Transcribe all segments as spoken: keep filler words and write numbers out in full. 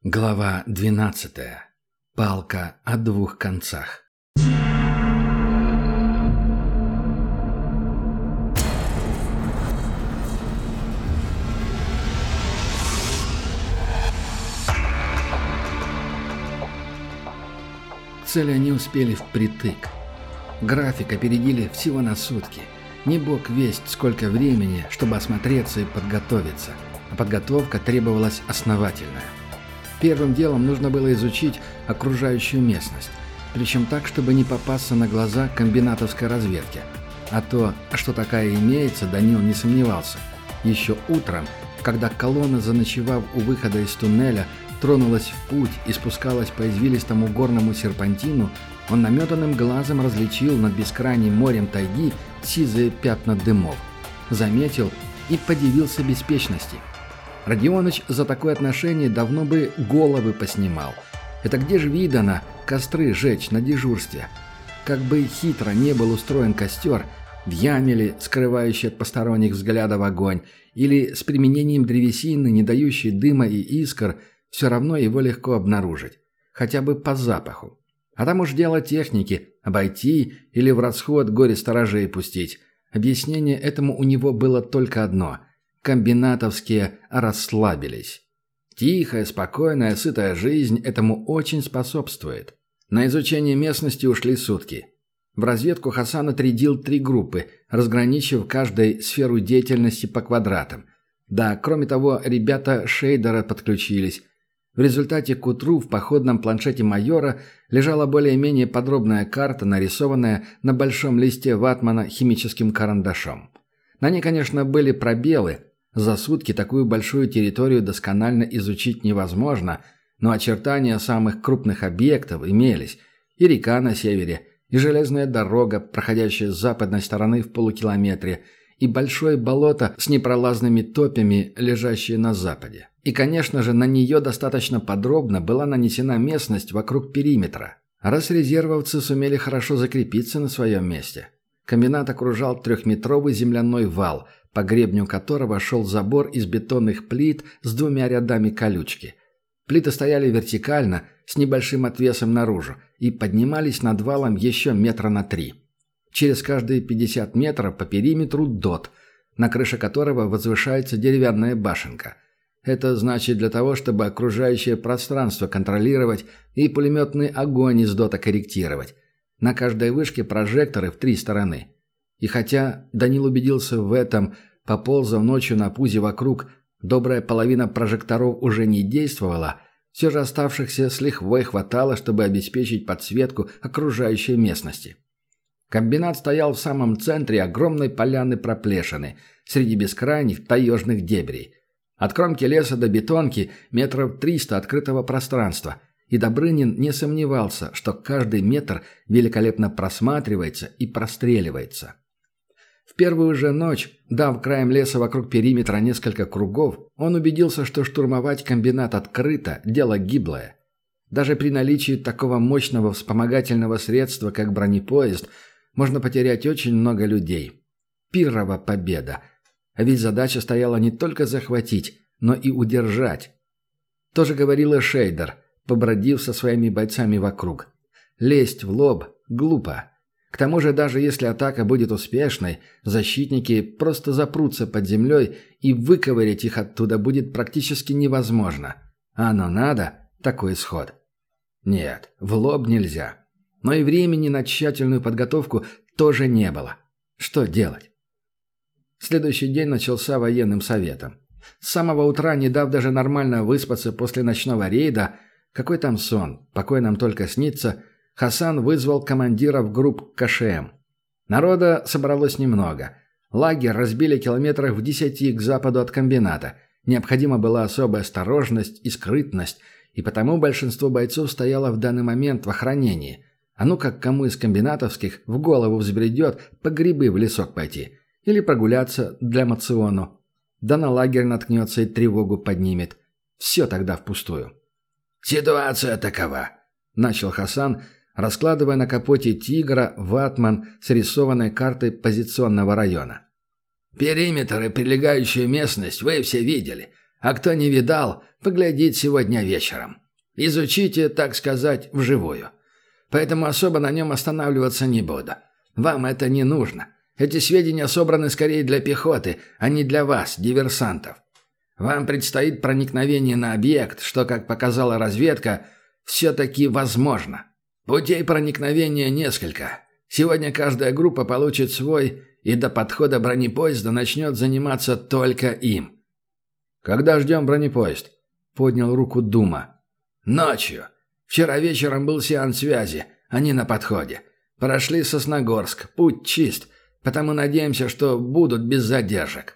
Глава двенадцатая. Палка о двух концах. Цели они успели впритык. График опередили всего на сутки. Не бог весть, сколько времени, чтобы осмотреться и подготовиться. А подготовка требовалась основательная. Первым делом нужно было изучить окружающую местность, причем так, чтобы не попасться на глаза комбинатовской разведке. А то, что такая имеется, Данил не сомневался. Еще утром, когда колонна, заночевав у выхода из туннеля, тронулась в путь и спускалась по извилистому горному серпантину, он наметанным глазом различил над бескрайним морем тайги сизые пятна дымов. Заметил и подивился беспечности. Родионыч за такое отношение давно бы головы поснимал. Это где же видано костры жечь на дежурстве? Как бы хитро не был устроен костер, в яме ли, скрывающий от посторонних взглядов огонь, или с применением древесины, не дающей дыма и искр, все равно его легко обнаружить. Хотя бы по запаху. А там уж дело техники – обойти или в расход горе сторожей пустить. Объяснение этому у него было только одно – комбинатовские расслабились. Тихая, спокойная, сытая жизнь этому очень способствует. На изучение местности ушли сутки. В разведку Хасан отрядил три группы, разграничив каждой сферу деятельности по квадратам. Да, кроме того, ребята шейдера подключились. В результате к утру в походном планшете майора лежала более-менее подробная карта, нарисованная на большом листе ватмана химическим карандашом. На ней, конечно, были пробелы. За сутки такую большую территорию досконально изучить невозможно, но очертания самых крупных объектов имелись. И река на севере, и железная дорога, проходящая с западной стороны в полукилометре, и большое болото с непролазными топями, лежащее на западе. И, конечно же, на нее достаточно подробно была нанесена местность вокруг периметра. Раз резервовцы сумели хорошо закрепиться на своем месте. Комбинат окружал трехметровый земляной вал, по гребню которого шел забор из бетонных плит с двумя рядами колючки. Плиты стояли вертикально, с небольшим отвесом наружу, и поднимались над валом еще метра на три. Через каждые пятьдесят метров по периметру дот, на крыше которого возвышается деревянная башенка. Это значит для того, чтобы окружающее пространство контролировать и пулеметный огонь из дота корректировать. На каждой вышке прожекторы в три стороны. И хотя Данил убедился в этом, поползав ночью на пузе вокруг, добрая половина прожекторов уже не действовала, все же оставшихся с лихвой хватало, чтобы обеспечить подсветку окружающей местности. Комбинат стоял в самом центре огромной поляны проплешины, среди бескрайних таежных дебрей. От кромки леса до бетонки метров триста открытого пространства, и Добрынин не сомневался, что каждый метр великолепно просматривается и простреливается. В первую же ночь, дав краем леса вокруг периметра несколько кругов, он убедился, что штурмовать комбинат открыто – дело гиблое. Даже при наличии такого мощного вспомогательного средства, как бронепоезд, можно потерять очень много людей. Пиррова победа. А ведь задача стояла не только захватить, но и удержать. То же говорил и Шейдер, побродив со своими бойцами вокруг. Лезть в лоб глупо. К тому же, даже если атака будет успешной, защитники просто запрутся под землей, и выковырять их оттуда будет практически невозможно. А оно надо, такой исход. Нет, в лоб нельзя. Но и времени на тщательную подготовку тоже не было. Что делать? Следующий день начался военным советом. С самого утра, не дав даже нормально выспаться после ночного рейда, какой там сон, покой нам только снится, Хасан вызвал командиров групп КШМ. Народа собралось немного. Лагерь разбили километрах в десяти к западу от комбината. Необходима была особая осторожность и скрытность, и потому большинство бойцов стояло в данный момент в охранении. А ну как кому из комбинатовских в голову взбредет по грибы в лесок пойти. Или прогуляться для моциону. Да на лагерь наткнется и тревогу поднимет. Все тогда впустую. «Ситуация такова», — начал Хасан, раскладывая на капоте «Тигра» ватман с рисованной картой позиционного района. «Периметр и прилегающую местность вы все видели, а кто не видал, поглядеть сегодня вечером. Изучите, так сказать, вживую. Поэтому особо на нем останавливаться не буду. Вам это не нужно. Эти сведения собраны скорее для пехоты, а не для вас, диверсантов. Вам предстоит проникновение на объект, что, как показала разведка, все-таки возможно. Путей проникновения несколько. Сегодня каждая группа получит свой, и до подхода бронепоезда начнет заниматься только им. «Когда ждем бронепоезд?» — поднял руку Дума. «Ночью. Вчера вечером был сеанс связи. Они на подходе. Прошли Сосногорск. Путь чист. Потому надеемся, что будут без задержек».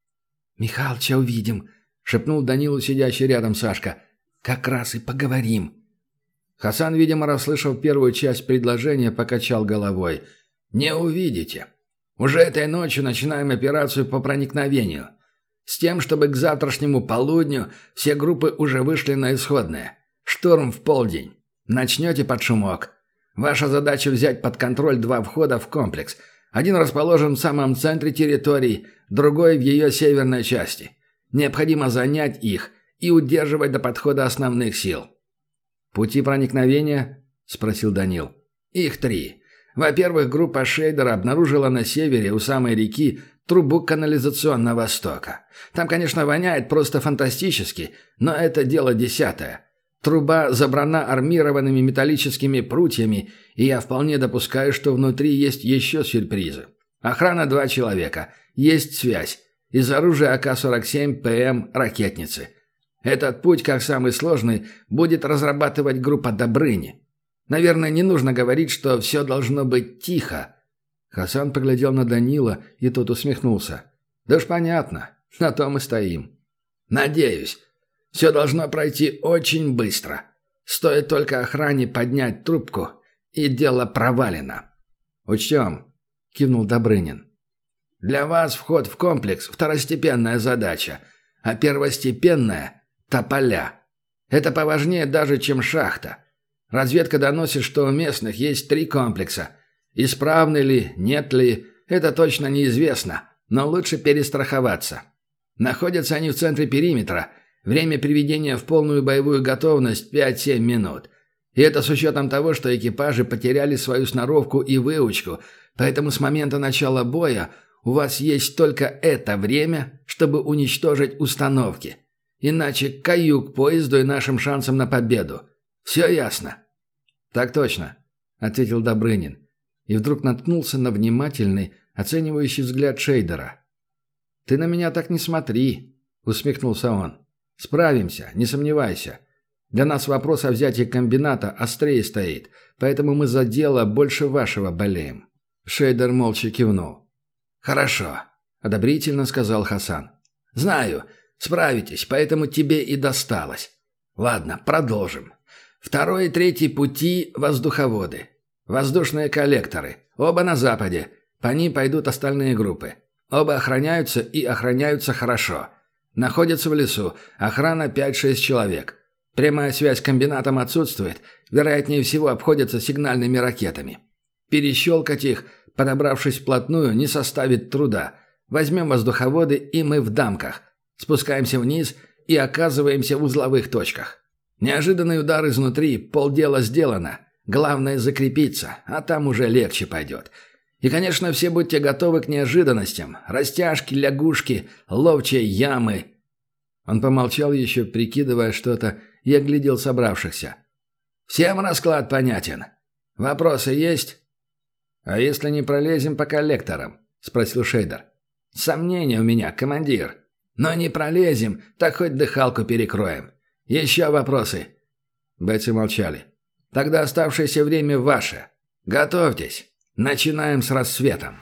«Михалыча увидим», — шепнул Данилу сидящий рядом Сашка. «Как раз и поговорим». Хасан, видимо, расслышав первую часть предложения, покачал головой. «Не увидите. Уже этой ночью начинаем операцию по проникновению. С тем, чтобы к завтрашнему полудню все группы уже вышли на исходное. Штурм в полдень. Начнете под шумок. Ваша задача взять под контроль два входа в комплекс. Один расположен в самом центре территории, другой в ее северной части. Необходимо занять их и удерживать до подхода основных сил». «Пути проникновения?» – спросил Данил. «Их три. Во-первых, группа Шейдера обнаружила на севере, у самой реки, трубу канализационного стока. Там, конечно, воняет просто фантастически, но это дело десятое. Труба забрана армированными металлическими прутьями, и я вполне допускаю, что внутри есть еще сюрпризы. Охрана два человека. Есть связь. Из оружия А К сорок семь ПМ ракетницы. Этот путь, как самый сложный, будет разрабатывать группа Добрыни. Наверное, не нужно говорить, что все должно быть тихо». Хасан поглядел на Данила, и тот усмехнулся. «Да уж понятно. На то мы стоим». «Надеюсь. Все должно пройти очень быстро. Стоит только охране поднять трубку, и дело провалено». «Учтем», — кивнул Добрынин. «Для вас вход в комплекс – второстепенная задача, а первостепенная – тополя. Это поважнее даже, чем шахта. Разведка доносит, что у местных есть три комплекса. Исправны ли, нет ли, это точно неизвестно, но лучше перестраховаться. Находятся они в центре периметра. Время приведения в полную боевую готовность пять-семь минут. И это с учетом того, что экипажи потеряли свою сноровку и выучку, поэтому с момента начала боя у вас есть только это время, чтобы уничтожить установки. Иначе каюк поезду и нашим шансам на победу. Все ясно?» «Так точно», — ответил Добрынин. И вдруг наткнулся на внимательный, оценивающий взгляд Шейдера. «Ты на меня так не смотри», — усмехнулся он. «Справимся, не сомневайся. Для нас вопрос о взятии комбината острее стоит, поэтому мы за дело больше вашего болеем». Шейдер молча кивнул. «Хорошо», — одобрительно сказал Хасан. «Знаю, справитесь, поэтому тебе и досталось. Ладно, продолжим. Второй и третий пути – воздуховоды. Воздушные коллекторы. Оба на западе. По ним пойдут остальные группы. Оба охраняются и охраняются хорошо. Находятся в лесу. Охрана пять-шесть человек. Прямая связь с комбинатом отсутствует. Вероятнее всего обходятся сигнальными ракетами. Перещелкать их, подобравшись вплотную, не составит труда. Возьмем воздуховоды, и мы в дамках. Спускаемся вниз и оказываемся в узловых точках. Неожиданный удар изнутри, полдела сделано. Главное закрепиться, а там уже легче пойдет. И, конечно, все будьте готовы к неожиданностям. Растяжки, лягушки, ловчие ямы. Он помолчал еще, прикидывая что-то, и оглядел собравшихся. «Всем расклад понятен. Вопросы есть?» «А если не пролезем по коллекторам?» – спросил Шейдер. «Сомнения у меня, командир. Но не пролезем, так хоть дыхалку перекроем. Еще вопросы?» Бойцы молчали. «Тогда оставшееся время ваше. Готовьтесь. Начинаем с рассветом».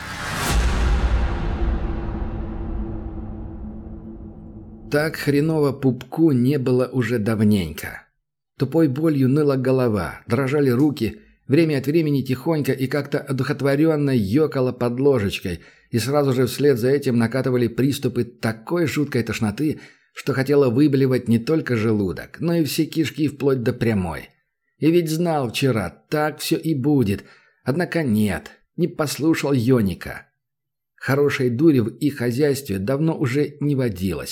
Так хреново пупку не было уже давненько. Тупой болью ныла голова, дрожали руки, время от времени тихонько и как-то одухотворенно ёкало под ложечкой, и сразу же вслед за этим накатывали приступы такой жуткой тошноты, что хотело выблевать не только желудок, но и все кишки вплоть до прямой. И ведь знал вчера, так все и будет, однако нет, не послушал Йоника. Хорошей дури в их хозяйстве давно уже не водилось.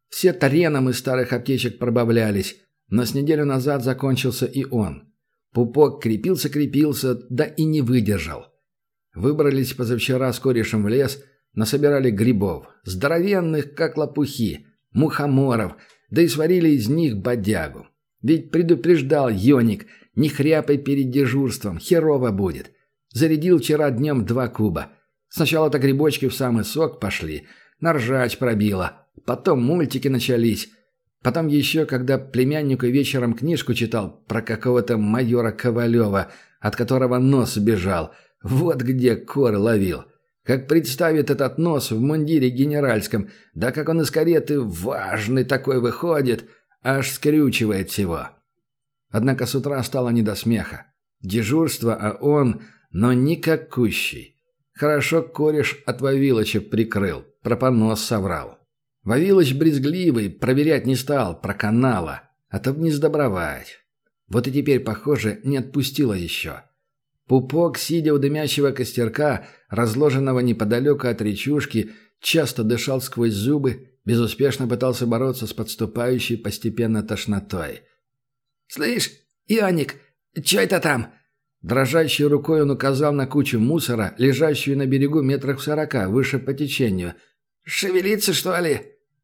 Все тареном из старых аптечек пробавлялись, но с неделю назад закончился и он. Пупок крепился-крепился, да и не выдержал. Выбрались позавчера с корешем в лес, насобирали грибов, здоровенных, как лопухи, мухоморов, да и сварили из них бодягу. Ведь предупреждал Йоник, не хряпай перед дежурством, херово будет. Зарядил вчера днем два куба. Сначала-то грибочки в самый сок пошли, наржач пробило, потом мультики начались. Потом еще, когда племяннику вечером книжку читал про какого-то майора Ковалева, от которого нос бежал, вот где кор ловил. Как представит этот нос в мундире генеральском, да как он из кареты важный такой выходит, аж скрючивает всего. Однако с утра стало не до смеха. Дежурство, а он, но никакущий. Хорошо кореш от Вавилыча прикрыл, про понос соврал. Вавилыч брезгливый, проверять не стал, про канала, а то б не сдобровать. Вот и теперь, похоже, не отпустило еще. Пупок, сидя у дымящего костерка, разложенного неподалеку от речушки, часто дышал сквозь зубы, безуспешно пытался бороться с подступающей постепенно тошнотой. «Слышь, Ионик, чё это там?» Дрожащей рукой он указал на кучу мусора, лежащую на берегу метрах в сорока, выше по течению. «Шевелиться, что ли?»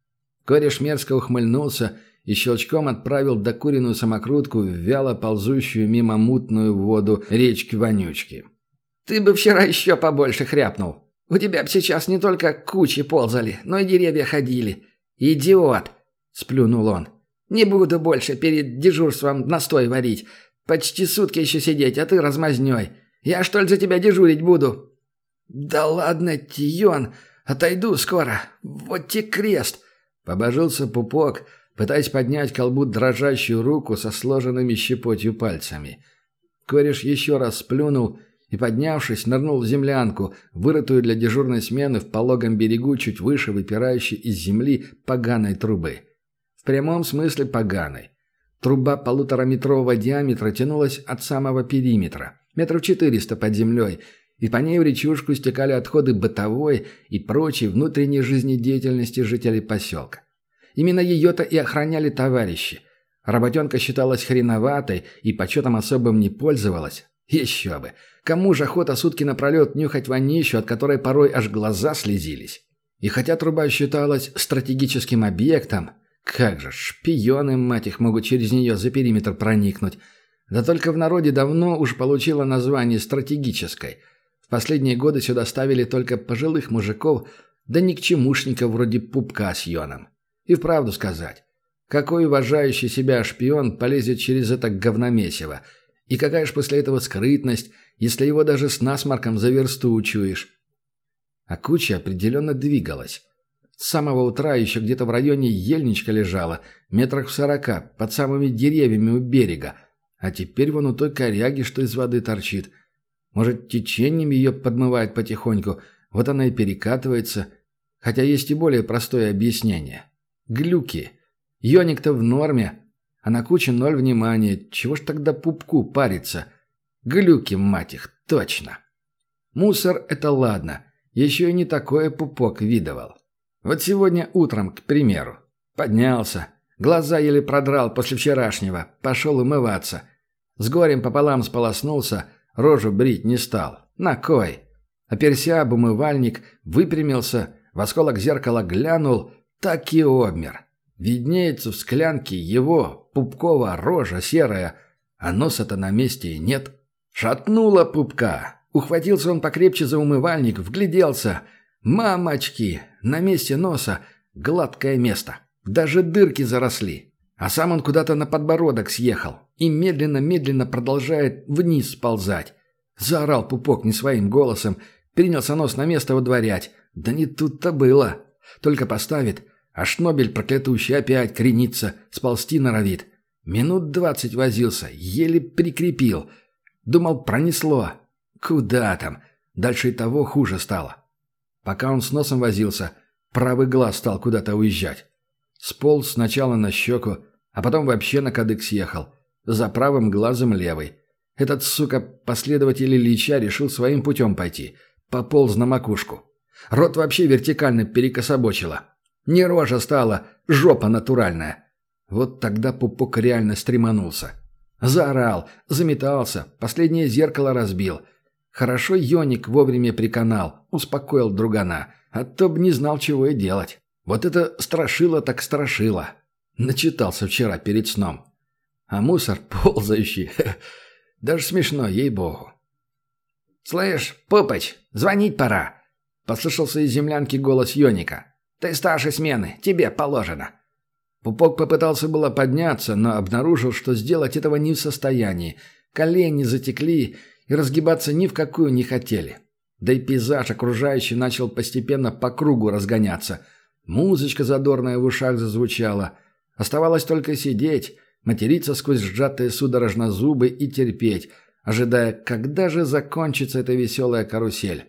Кореш мерзко ухмыльнулся и щелчком отправил докуренную самокрутку в вяло ползущую мимо мутную воду речки-вонючки. «Ты бы вчера еще побольше хряпнул. У тебя б сейчас не только кучи ползали, но и деревья ходили. Идиот!» – сплюнул он. «Не буду больше перед дежурством настой варить. Почти сутки еще сидеть, а ты размазнёй. Я что ли за тебя дежурить буду?» «Да ладно, Тион, отойду скоро. Вот те крест!» – побожился Пупок, пытаясь поднять к колбу дрожащую руку со сложенными щепотью пальцами. Кореш еще раз сплюнул и, поднявшись, нырнул в землянку, вырытую для дежурной смены в пологом берегу чуть выше выпирающей из земли поганой трубы. В прямом смысле поганой. Труба полутораметрового диаметра тянулась от самого периметра, метров четыреста под землей, и по ней в речушку стекали отходы бытовой и прочей внутренней жизнедеятельности жителей поселка. Именно ее-то и охраняли товарищи. Работенка считалась хреноватой и почетом особым не пользовалась. Еще бы! Кому же охота сутки напролет нюхать вонищу, от которой порой аж глаза слезились? И хотя труба считалась стратегическим объектом, как же, шпионы, мать их, могут через нее за периметр проникнуть. Да только в народе давно уж получила название стратегической. В последние годы сюда ставили только пожилых мужиков, да никчемушников вроде Пупка с Йоном. И вправду сказать, какой уважающий себя шпион полезет через это говномесиво? И какая ж после этого скрытность, если его даже с насморком за версту учуешь? А куча определенно двигалась. С самого утра еще где-то в районе ельничка лежала, метрах в сорока, под самыми деревьями у берега. А теперь вон у той коряги, что из воды торчит. Может, течением ее подмывает потихоньку, вот она и перекатывается. Хотя есть и более простое объяснение. Глюки. Йоник-то в норме, а на куче ноль внимания. Чего ж тогда Пупку париться? Глюки, мать их, точно. Мусор — это ладно. Еще и не такое Пупок видывал. Вот сегодня утром, к примеру. Поднялся. Глаза еле продрал после вчерашнего. Пошел умываться. С горем пополам сполоснулся, рожу брить не стал. На кой? Оперся об умывальник, выпрямился, в осколок зеркала глянул, так и обмер. Виднеется в склянке его, Пупкова, рожа серая, а носа-то на месте и нет. Шатнула Пупка. Ухватился он покрепче за умывальник, вгляделся. Мамочки! На месте носа гладкое место. Даже дырки заросли. А сам он куда-то на подбородок съехал и медленно-медленно продолжает вниз сползать. Заорал Пупок не своим голосом, принялся нос на место выдворять. Да не тут-то было. Только поставит, а шнобель проклятущий опять кренится, сползти норовит. Минут двадцать возился, еле прикрепил. Думал, пронесло. Куда там? Дальше и того хуже стало. Пока он с носом возился, правый глаз стал куда-то уезжать. Сполз сначала на щеку, а потом вообще на кадык съехал. За правым глазом левый. Этот, сука, последователь Ильича решил своим путем пойти. Пополз на макушку. Рот вообще вертикально перекособочило. Не рожа стала, жопа натуральная. Вот тогда Пупок реально стреманулся. Заорал, заметался, последнее зеркало разбил. Хорошо Йоник вовремя приканал, успокоил другана, а то б не знал, чего и делать. Вот это страшило так страшило. Начитался вчера перед сном. А мусор ползающий. Даже смешно, ей-богу. «Слышь, Пупыч, звонить пора!» — послышался из землянки голос Йоника. «Ты старшей смены, тебе положено». Пупок попытался было подняться, но обнаружил, что сделать этого не в состоянии. Колени затекли и разгибаться ни в какую не хотели. Да и пейзаж окружающий начал постепенно по кругу разгоняться. Музычка задорная в ушах зазвучала. Оставалось только сидеть, материться сквозь сжатые судорожно зубы и терпеть, ожидая, когда же закончится эта веселая карусель.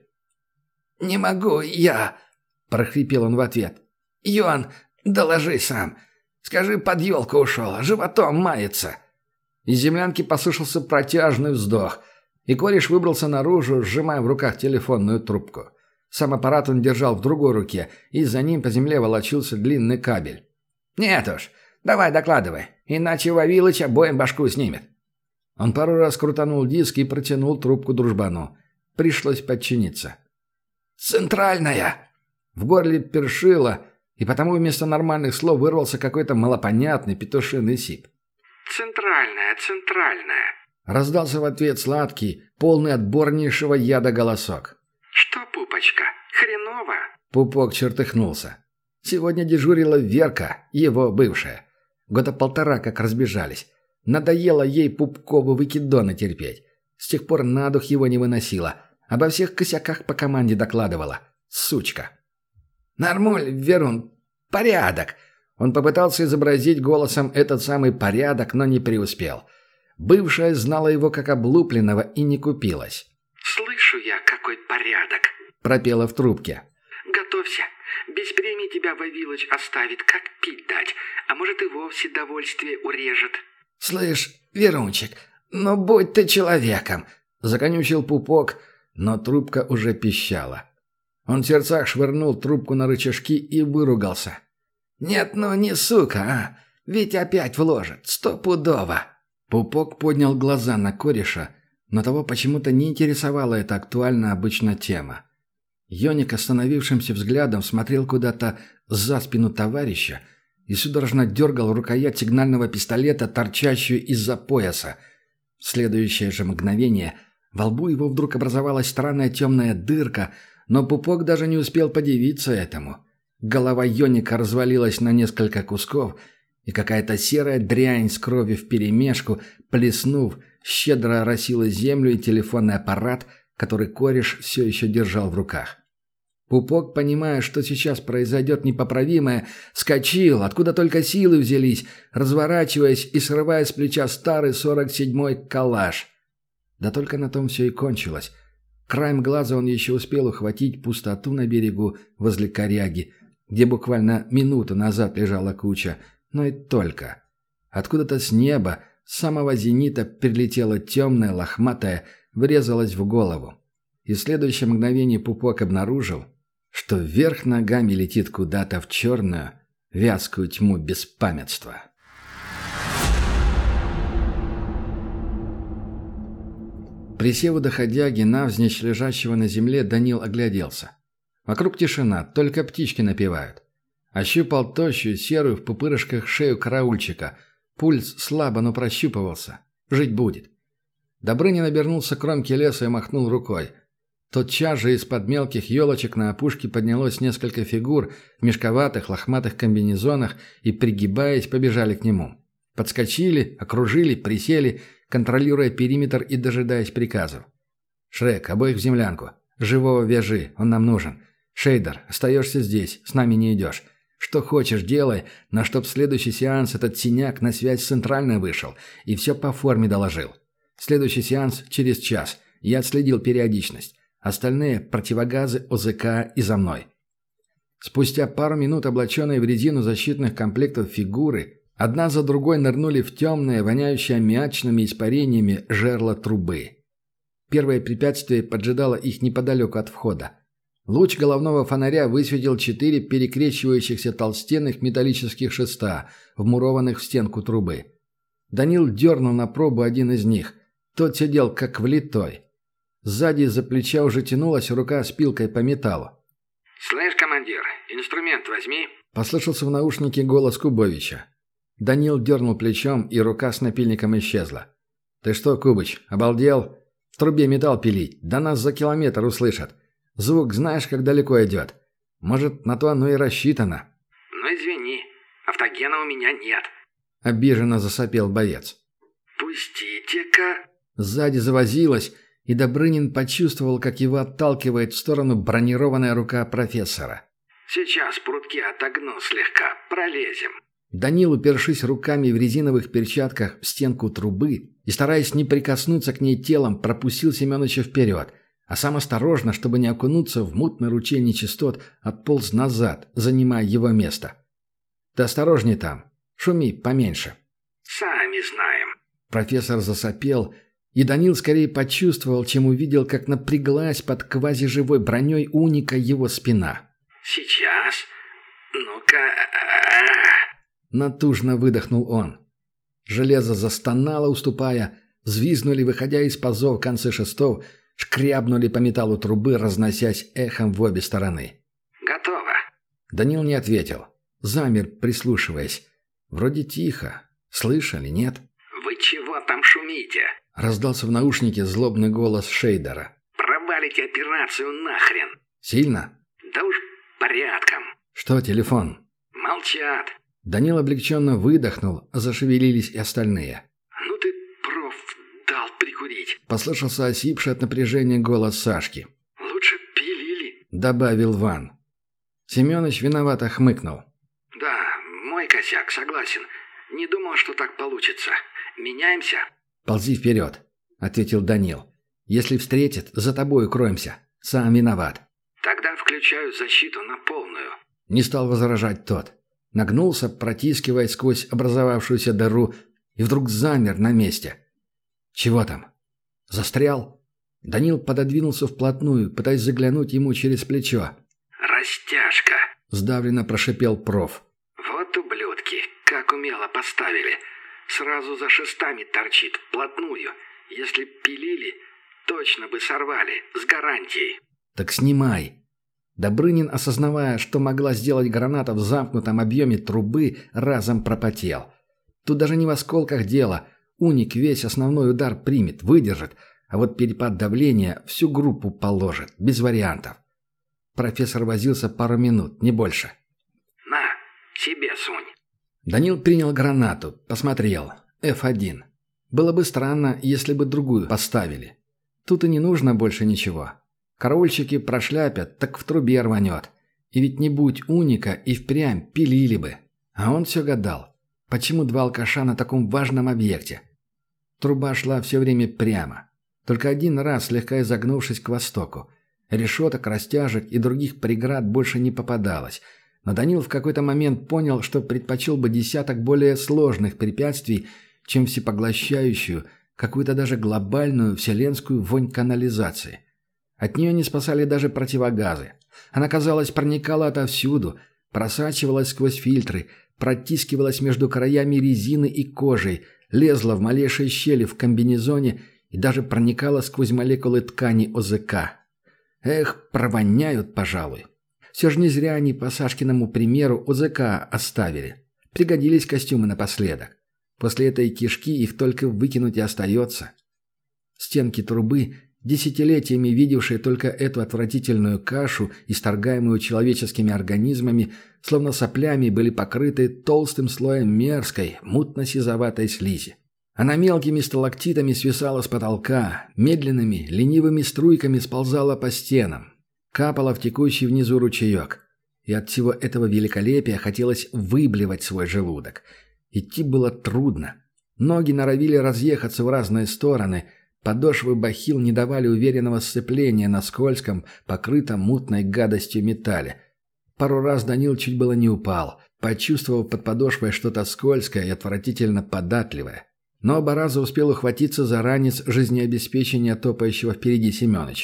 «Не могу я!» – прохрипел он в ответ. «Йон, доложи сам. Скажи, под елку ушел, животом мается». Из землянки послышался протяжный вздох, и кореш выбрался наружу, сжимая в руках телефонную трубку. Сам аппарат он держал в другой руке, и за ним по земле волочился длинный кабель. «Нет уж, давай докладывай, иначе Вавилыч обоим башку снимет». Он пару раз крутанул диск и протянул трубку дружбану. Пришлось подчиниться. «Центральная!» В горле першило, и потому вместо нормальных слов вырвался какой-то малопонятный петушиный сип. «Центральная, центральная!» Раздался в ответ сладкий, полный отборнейшего яда голосок. «Что, Пупочка, хреново?» Пупок чертыхнулся. Сегодня дежурила Верка, его бывшая. Года полтора как разбежались. Надоело ей Пупкову выкидоны терпеть. С тех пор на дух его не выносила. Обо всех косяках по команде докладывала. Сучка. «Нормуль, Верун, порядок!» Он попытался изобразить голосом этот самый порядок, но не преуспел. Бывшая знала его как облупленного и не купилась. «Слышу я, какой порядок!» — пропела в трубке. «Готовься. Без премии тебя Вавилыч оставит, как пить дать. А может, и вовсе довольствие урежет». «Слышь, Верунчик, ну будь ты человеком!» — законючил Пупок, но трубка уже пищала. Он в сердцах швырнул трубку на рычажки и выругался. «Нет, ну не сука, а! Ведь опять вложит, стопудово!» Пупок поднял глаза на кореша, но того почему-то не интересовала эта актуальная обычно тема. Йоник остановившимся взглядом смотрел куда-то за спину товарища и судорожно дергал рукоять сигнального пистолета, торчащую из-за пояса. В следующее же мгновение во лбу его вдруг образовалась странная темная дырка, но Пупок даже не успел подивиться этому. Голова Йоника развалилась на несколько кусков, и какая-то серая дрянь с кровью вперемешку, плеснув, щедро оросила землю и телефонный аппарат, который кореш все еще держал в руках. Пупок, понимая, что сейчас произойдет непоправимое, вскочил, откуда только силы взялись, разворачиваясь и срывая с плеча старый сорок седьмой калаш. Да только на том все и кончилось. Краем глаза он еще успел ухватить пустоту на берегу возле коряги, где буквально минуту назад лежала куча, но и только. Откуда-то с неба, с самого зенита, прилетела темная, лохматая, врезалась в голову. И в следующее мгновение Пупок обнаружил, что вверх ногами летит куда-то в черную, вязкую тьму беспамятства. Присев у доходяги, навзничь лежащего на земле, Данил огляделся. Вокруг тишина, только птички напевают. Ощупал тощую, серую в пупырышках шею караульчика. Пульс слабо, но прощупывался. Жить будет. Добрынин обернулся к кромке леса и махнул рукой. Тотчас же из-под мелких елочек на опушке поднялось несколько фигур в мешковатых, лохматых комбинезонах и, пригибаясь, побежали к нему. Подскочили, окружили, присели, контролируя периметр и дожидаясь приказов. «Шрек, обоих в землянку. Живого вяжи, он нам нужен. Шейдер, остаешься здесь, с нами не идешь. Что хочешь, делай, но чтоб в следующий сеанс этот синяк на связь с центральной вышел и все по форме доложил. Следующий сеанс через час. Я отследил периодичность. Остальные – противогазы, ОЗК и за мной». Спустя пару минут облаченные в резину защитных комплектов фигуры одна за другой нырнули в темное, воняющее аммиачными испарениями жерло трубы. Первое препятствие поджидало их неподалеку от входа. Луч головного фонаря высветил четыре перекрещивающихся толстенных металлических шеста, вмурованных в стенку трубы. Данил дернул на пробу один из них. Тот сидел как влитой. Сзади из-за плеча уже тянулась рука с пилкой по металлу. «Слышь, командир, инструмент возьми!» Послышался в наушнике голос Кубовича. Данил дернул плечом, и рука с напильником исчезла. «Ты что, Кубыч, обалдел? В трубе металл пилить, да нас за километр услышат. Звук знаешь, как далеко идет. Может, на то оно и рассчитано». «Ну, извини, автогена у меня нет». Обиженно засопел боец. «Пустите-ка...» Сзади завозилось, и Добрынин почувствовал, как его отталкивает в сторону бронированная рука профессора. «Сейчас прутки отогну слегка, пролезем». Данил, упершись руками в резиновых перчатках в стенку трубы и, стараясь не прикоснуться к ней телом, пропустил Семеновича вперед, а сам осторожно, чтобы не окунуться в мутный ручей нечистот, отполз назад, занимая его место. «Ты осторожней там, шуми поменьше». «Сами знаем». Профессор засопел, и Данил скорее почувствовал, чем увидел, как напряглась под квазиживой броней уника его спина. «Сейчас. Ну-ка...» Натужно выдохнул он. Железо застонало, уступая, взвизгнули, выходя из пазов концы шестов, шкрябнули по металлу трубы, разносясь эхом в обе стороны. «Готово». Данил не ответил. Замер, прислушиваясь. Вроде тихо. Слышали, нет? «Вы чего там шумите?» Раздался в наушнике злобный голос Шейдера. «Провалите операцию нахрен». «Сильно?» «Да уж порядком». «Что, телефон?» «Молчат». Данил облегченно выдохнул, зашевелились и остальные. «Ну ты, проф, дал прикурить». Послышался осипший от напряжения голос Сашки. «Лучше пилили», — добавил Ван. Семёныч виновато хмыкнул. «Да, мой косяк, согласен. Не думал, что так получится. Меняемся?» «Ползи вперед», — ответил Данил. «Если встретит, за тобой укроемся. Сам виноват». «Тогда включаю защиту на полную». Не стал возражать тот. Нагнулся, протискиваясь сквозь образовавшуюся дыру, и вдруг замер на месте. «Чего там? Застрял?» Данил пододвинулся вплотную, пытаясь заглянуть ему через плечо. «Растяжка», — сдавленно прошипел проф. «Вот ублюдки, как умело поставили. Сразу за шестами торчит, вплотную. Если пилили, точно бы сорвали, с гарантией». «Так снимай». Добрынин, осознавая, что могла сделать граната в замкнутом объеме трубы, разом пропотел. Тут даже не в осколках дело. Уник весь основной удар примет, выдержит, а вот перепад давления всю группу положит, без вариантов. Профессор возился пару минут, не больше. «На, себе сунь». Данил принял гранату, посмотрел. эф один. Было бы странно, если бы другую поставили. Тут и не нужно больше ничего. Караульщики прошляпят, так в трубе рванет. И ведь не будь уника, и впрямь пилили бы. А он все гадал. Почему два алкаша на таком важном объекте? Труба шла все время прямо. Только один раз, слегка изогнувшись к востоку. Решеток, растяжек и других преград больше не попадалось. Но Данил в какой-то момент понял, что предпочел бы десяток более сложных препятствий, чем всепоглощающую, какую-то даже глобальную вселенскую вонь канализации. От нее не спасали даже противогазы. Она, казалось, проникала отовсюду, просачивалась сквозь фильтры, протискивалась между краями резины и кожей, лезла в малейшие щели в комбинезоне и даже проникала сквозь молекулы ткани ОЗК. Эх, провоняют, пожалуй. Все же не зря они по Сашкиному примеру ОЗК оставили. Пригодились костюмы напоследок. После этой кишки их только выкинуть и остается. Стенки трубы, десятилетиями видевшие только эту отвратительную кашу, исторгаемую человеческими организмами, словно соплями были покрыты толстым слоем мерзкой, мутно-сизоватой слизи. Она мелкими сталактитами свисала с потолка, медленными, ленивыми струйками сползала по стенам, капала в текущий внизу ручеек. И от всего этого великолепия хотелось выблевать свой желудок. Идти было трудно. Ноги норовили разъехаться в разные стороны, подошвы бахил не давали уверенного сцепления на скользком, покрытом мутной гадостью металле. Пару раз Данил чуть было не упал, почувствовав под подошвой что-то скользкое и отвратительно податливое. Но оба раза успел ухватиться за ранец жизнеобеспечения топающего впереди Семёныча.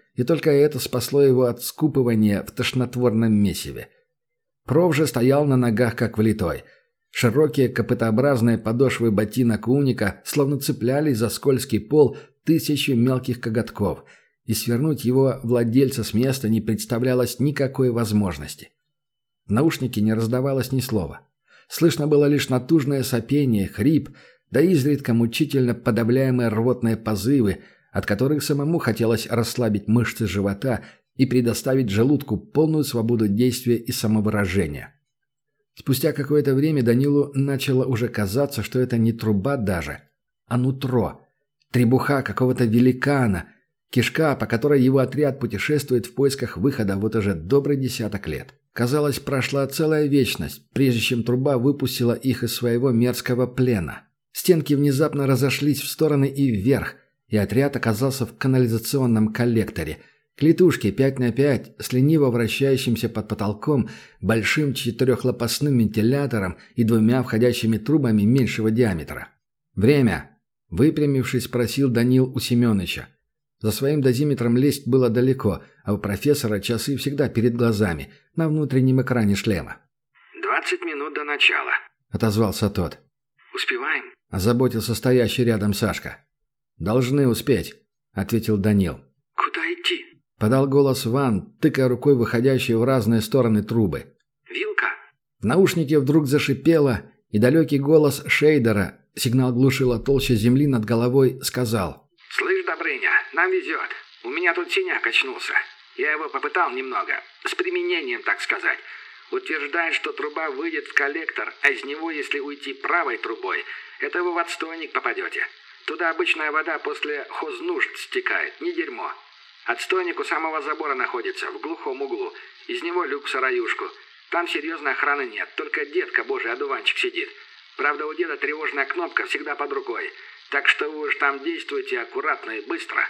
и только это спасло его от скупывания в тошнотворном месиве. Проф же стоял на ногах как влитой. Широкие копытообразные подошвы ботинок уника словно цеплялись за скользкий пол тысячу мелких коготков, и свернуть его владельца с места не представлялось никакой возможности. В наушнике не раздавалось ни слова. Слышно было лишь натужное сопение, хрип, да изредка мучительно подавляемые рвотные позывы, от которых самому хотелось расслабить мышцы живота и предоставить желудку полную свободу действия и самовыражения. Спустя какое-то время Данилу начало уже казаться, что это не труба даже, а нутро, требуха какого-то великана, кишка, по которой его отряд путешествует в поисках выхода вот уже добрый десяток лет. Казалось, прошла целая вечность, прежде чем труба выпустила их из своего мерзкого плена. Стенки внезапно разошлись в стороны и вверх, и отряд оказался в канализационном коллекторе, клетушке пять на пять с лениво вращающимся под потолком большим четырехлопастным вентилятором и двумя входящими трубами меньшего диаметра. «Время!» – выпрямившись, спросил Данил у Семёныча. За своим дозиметром лезть было далеко, а у профессора часы всегда перед глазами, на внутреннем экране шлема. «Двадцать минут до начала», — отозвался тот. «Успеваем?» — озаботился стоящий рядом Сашка. «Должны успеть», — ответил Данил. «Куда идти?» — подал голос Ван, тыкая рукой выходящие в разные стороны трубы. «Вилка?» В наушнике вдруг зашипело, и далекий голос Шейдера, сигнал глушило толще земли над головой, сказал: «Слышь, Добрыня, нам везет. У меня тут синяк очнулся. Я его попытал немного. С применением, так сказать. Утверждает, что труба выйдет в коллектор, а из него, если уйти правой трубой, это вы в отстойник попадете. Туда обычная вода после хознужд стекает, не дерьмо. Отстойник у самого забора находится, в глухом углу. Из него люк в сараюшку. Там серьезной охраны нет, только детка божий одуванчик сидит. Правда, у деда тревожная кнопка всегда под рукой. Так что вы уж там действуйте аккуратно и быстро».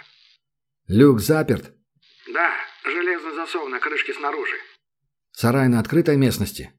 «Люк заперт?» «Да, железный засов на крышке снаружи». «Сарай на открытой местности?»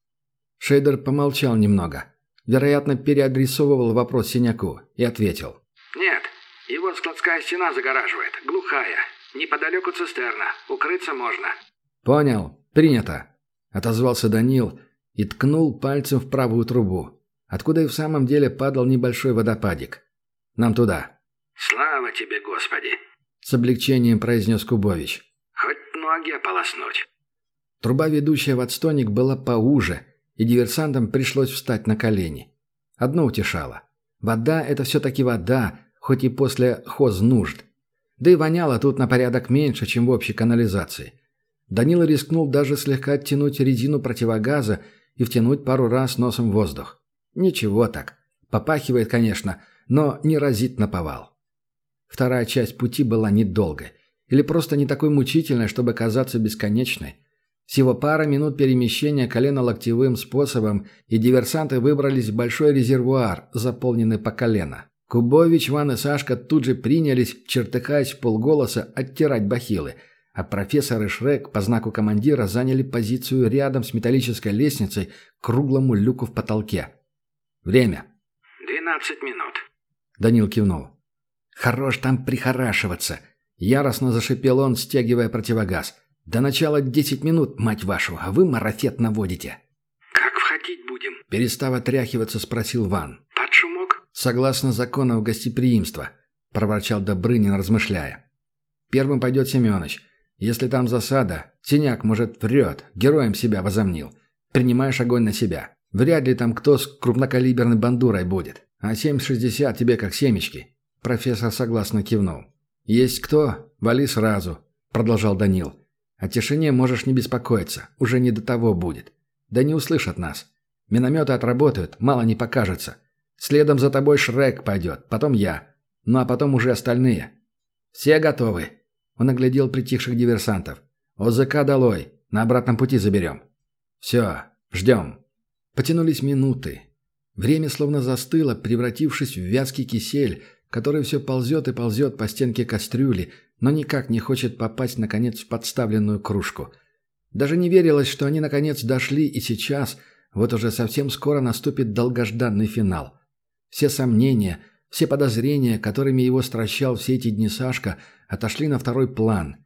Шейдер помолчал немного. Вероятно, переадресовывал вопрос Синяку и ответил: «Нет, его складская стена загораживает, глухая. Неподалеку цистерна, укрыться можно». «Понял, принято», — отозвался Данил и ткнул пальцем в правую трубу, откуда и в самом деле падал небольшой водопадик. «Нам туда». «Слава тебе, Господи!» — с облегчением произнес Кубович. «Хоть ноги ополоснуть». Труба, ведущая в отстойник, была поуже, и диверсантам пришлось встать на колени. Одно утешало. Вода — это все-таки вода, хоть и после хознужд. Да и воняло тут на порядок меньше, чем в общей канализации. Данила рискнул даже слегка оттянуть резину противогаза и втянуть пару раз носом воздух. Ничего так. Попахивает, конечно, но не разит наповал. Вторая часть пути была недолгой. Или просто не такой мучительной, чтобы казаться бесконечной. Всего пара минут перемещения колено-локтевым способом, и диверсанты выбрались в большой резервуар, заполненный по колено. Кубович, Ван и Сашка тут же принялись, чертыхаясь в полголоса, оттирать бахилы, а профессор и Шрек по знаку командира заняли позицию рядом с металлической лестницей к круглому люку в потолке. «Время». «Двенадцать минут». Данил кивнул. «Хорош там прихорашиваться», — яростно зашипел он, стягивая противогаз. «До начала десять минут, мать вашу, а вы марафет наводите». «Как входить будем?» Перестав отряхиваться, спросил Ван. «Под шумок?» «Согласно законам гостеприимства», — проворчал Добрынин, размышляя. «Первым пойдет Семёныч. Если там засада, Синяк, может, врет, героем себя возомнил. Принимаешь огонь на себя. Вряд ли там кто с крупнокалиберной бандурой будет. А семь шестьдесят тебе как семечки». Профессор согласно кивнул. «Есть кто? Вали сразу», — продолжал Данил. «О тишине можешь не беспокоиться, уже не до того будет. Да не услышат нас. Минометы отработают, мало не покажется. Следом за тобой Шрек пойдет, потом я. Ну а потом уже остальные. Все готовы?» Он оглядел притихших диверсантов. «ОЗК долой, на обратном пути заберем». «Все, ждем». Потянулись минуты. Время словно застыло, превратившись в вязкий кисель, который все ползет и ползет по стенке кастрюли, но никак не хочет попасть, наконец, в подставленную кружку. Даже не верилось, что они, наконец, дошли, и сейчас, вот уже совсем скоро наступит долгожданный финал. Все сомнения, все подозрения, которыми его стращал все эти дни Сашка, отошли на второй план,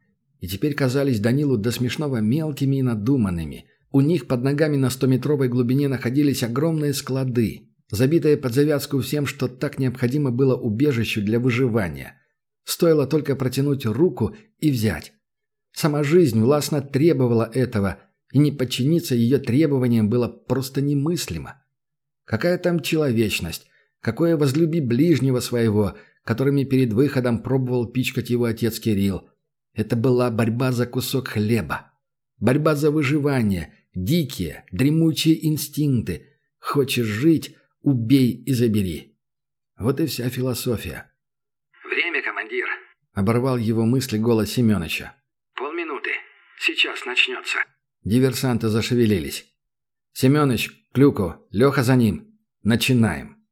и теперь казались Данилу до смешного мелкими и надуманными. У них под ногами на стометровой глубине находились огромные склады, забитые под завязку всем, что так необходимо было убежищу для выживания. Стоило только протянуть руку и взять. Сама жизнь властно требовала этого, и не подчиниться ее требованиям было просто немыслимо. Какая там человечность, какое возлюби ближнего своего, которыми перед выходом пробовал пичкать его отец Кирилл. Это была борьба за кусок хлеба. Борьба за выживание, дикие, дремучие инстинкты. Хочешь жить – убей и забери. Вот и вся философия. «Время, командир», – оборвал его мысли голос Семёныча. «Полминуты. Сейчас начнется». Диверсанты зашевелились. «Семёныч, к люку, Лёха за ним. Начинаем».